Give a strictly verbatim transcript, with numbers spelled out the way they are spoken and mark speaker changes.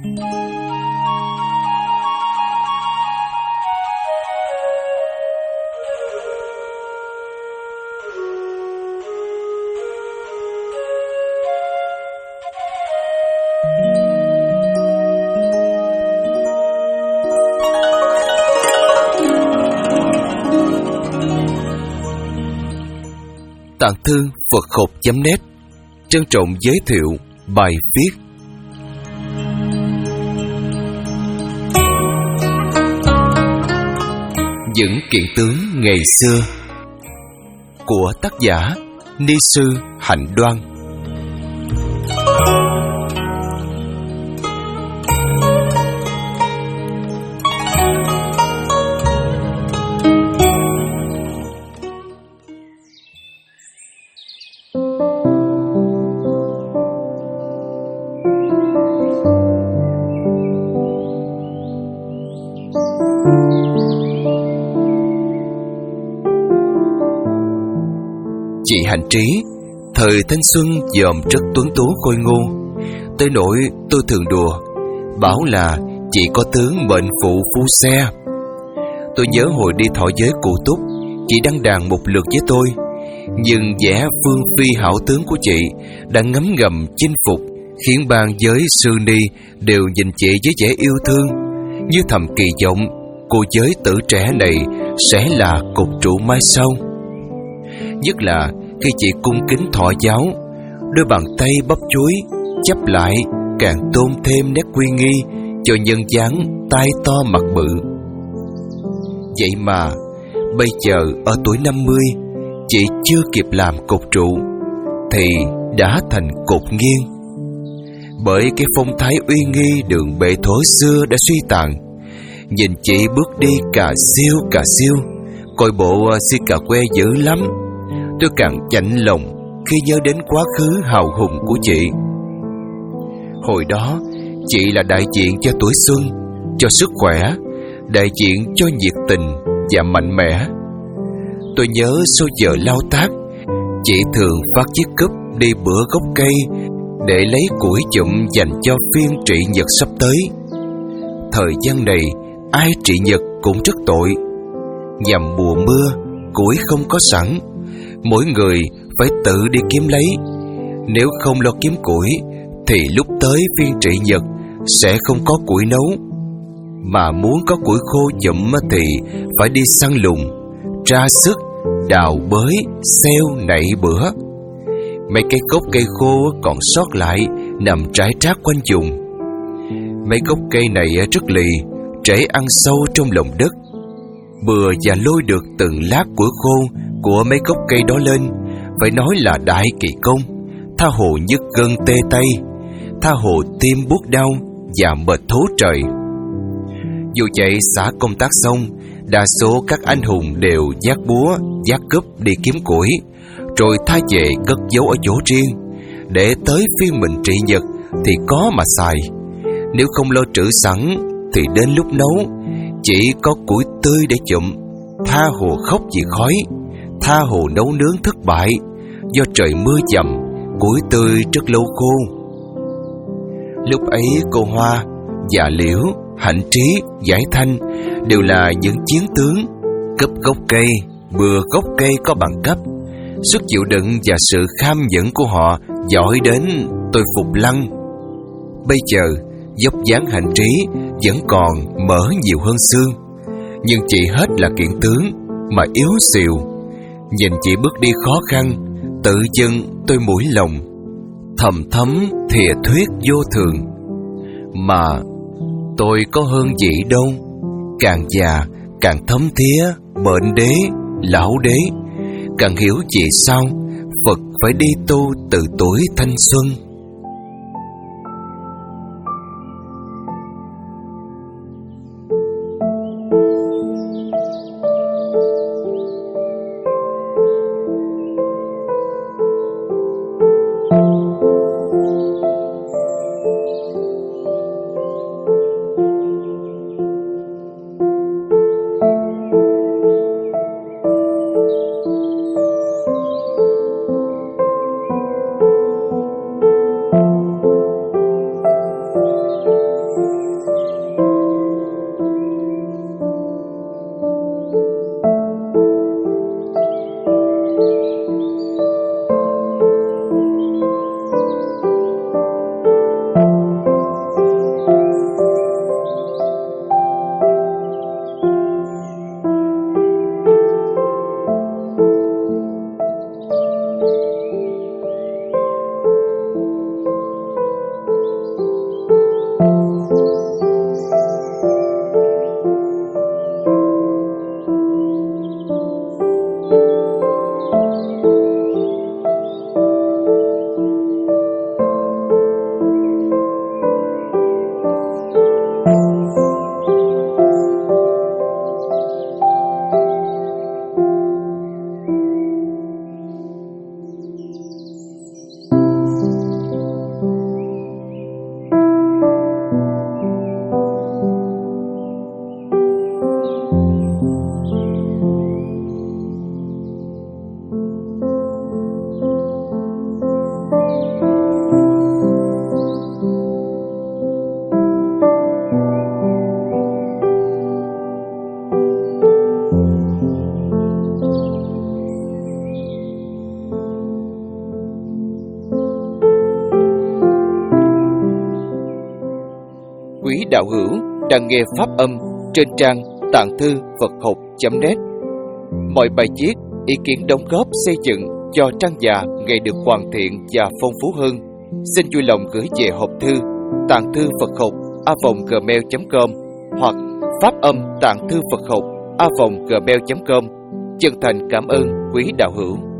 Speaker 1: Tạng thư Phật học chấm net trân trọng giới thiệu bài viết Những kiện tướng ngày xưa của tác giả Ni sư Hạnh Đoan. Chị Hạnh Trí thời thanh xuân dòm rất tuấn tú khôi ngô, tới nỗi tôi thường đùa bảo là chị có tướng mệnh phụ phu xe. Tôi nhớ hồi đi thọ giới Cụ Túc, chị đăng đàn một lượt với tôi, nhưng vẻ phương phi hảo tướng của chị đã ngấm ngầm chinh phục, khiến ban giới sư ni đều nhìn chị với vẻ yêu thương, như thầm kỳ vọng cô giới tử trẻ này sẽ là cục trụ mai sau. Nhất là khi chị cung kính thọ giáo, đôi bàn tay bắp chuối chắp lại càng tôn thêm nét uy nghi cho nhân dáng tai to mặt bự. Vậy mà bây giờ ở tuổi năm mươi, chị chưa kịp làm cột trụ thì đã thành cột nghiêng. Bởi cái phong thái uy nghi đường bệ thổ xưa đã suy tàn, nhìn chị bước đi cà siêu cà siêu, coi bộ si cà que dữ lắm. Tôi càng chạnh lòng khi nhớ đến quá khứ hào hùng của chị. Hồi đó, chị là đại diện cho tuổi xuân, cho sức khỏe, đại diện cho nhiệt tình và mạnh mẽ. Tôi nhớ sau giờ lao tác, chị thường phát chiếc cúp đi bữa gốc cây để lấy củi chụm dành cho phiên trị nhật sắp tới. Thời gian này, ai trị nhật cũng rất tội. Nhằm mùa mưa, củi không có sẵn, mỗi người phải tự đi kiếm lấy. Nếu không lo kiếm củi thì lúc tới phiên trị nhật sẽ không có củi nấu. Mà muốn có củi khô chụm thì phải đi săn lùng, ra sức đào bới, xeo nảy bữa. Mấy cái gốc cây khô còn sót lại nằm rải rác quanh vùng. Mấy gốc cây này rất lì, rễ ăn sâu trong lòng đất. Bừa và lôi được từng lát củi khô của mấy gốc cây đó lên, phải nói là đại kỳ công, tha hồ nhức gân tê tay, tha hồ tim buốt đau và mệt thấu trời. Dù vậy, xã công tác xong, đa số các anh hùng đều vác búa, vác cúp đi kiếm củi, rồi tha về cất giấu ở chỗ riêng, để tới phiên mình trị nhật thì có mà xài. Nếu không lo trữ sẵn thì đến lúc nấu chỉ có củi tươi để chụm, tha hồ khóc vì khói, tha hồ nấu nướng thất bại do trời mưa dầm, củi tươi rất lâu khô. Lúc ấy cô Hoa, Dạ Liễu, Hạnh Trí, Giải Thanh đều là những chiến tướng, cấp gốc cây, bừa gốc cây có bằng cấp. Sức chịu đựng và sự kham nhẫn của họ giỏi đến tôi phục lăng. Bây giờ dốc dáng Hạnh Trí vẫn còn mỡ nhiều hơn xương, nhưng chị hết là kiện tướng mà yếu xìu. Nhìn chị bước đi khó khăn, tự dưng tôi mũi lòng, thầm thấm thìa thuyết vô thường. Mà tôi có hơn gì đâu, càng già càng thấm thía bệnh đế, lão đế, càng hiểu vì sao Phật phải đi tu từ tuổi thanh xuân. quý đạo hữu đang nghe pháp âm trên trang tạng thư Phật học chấm net. Mọi bài viết, ý kiến đóng góp xây dựng cho trang già ngày được hoàn thiện và phong phú hơn, xin vui lòng gửi về hộp thư tạng thư Phật học a vòng gmail chấm com hoặc pháp âm tạng thư Phật học a vòng gmail chấm com. Chân thành cảm ơn quý đạo hữu.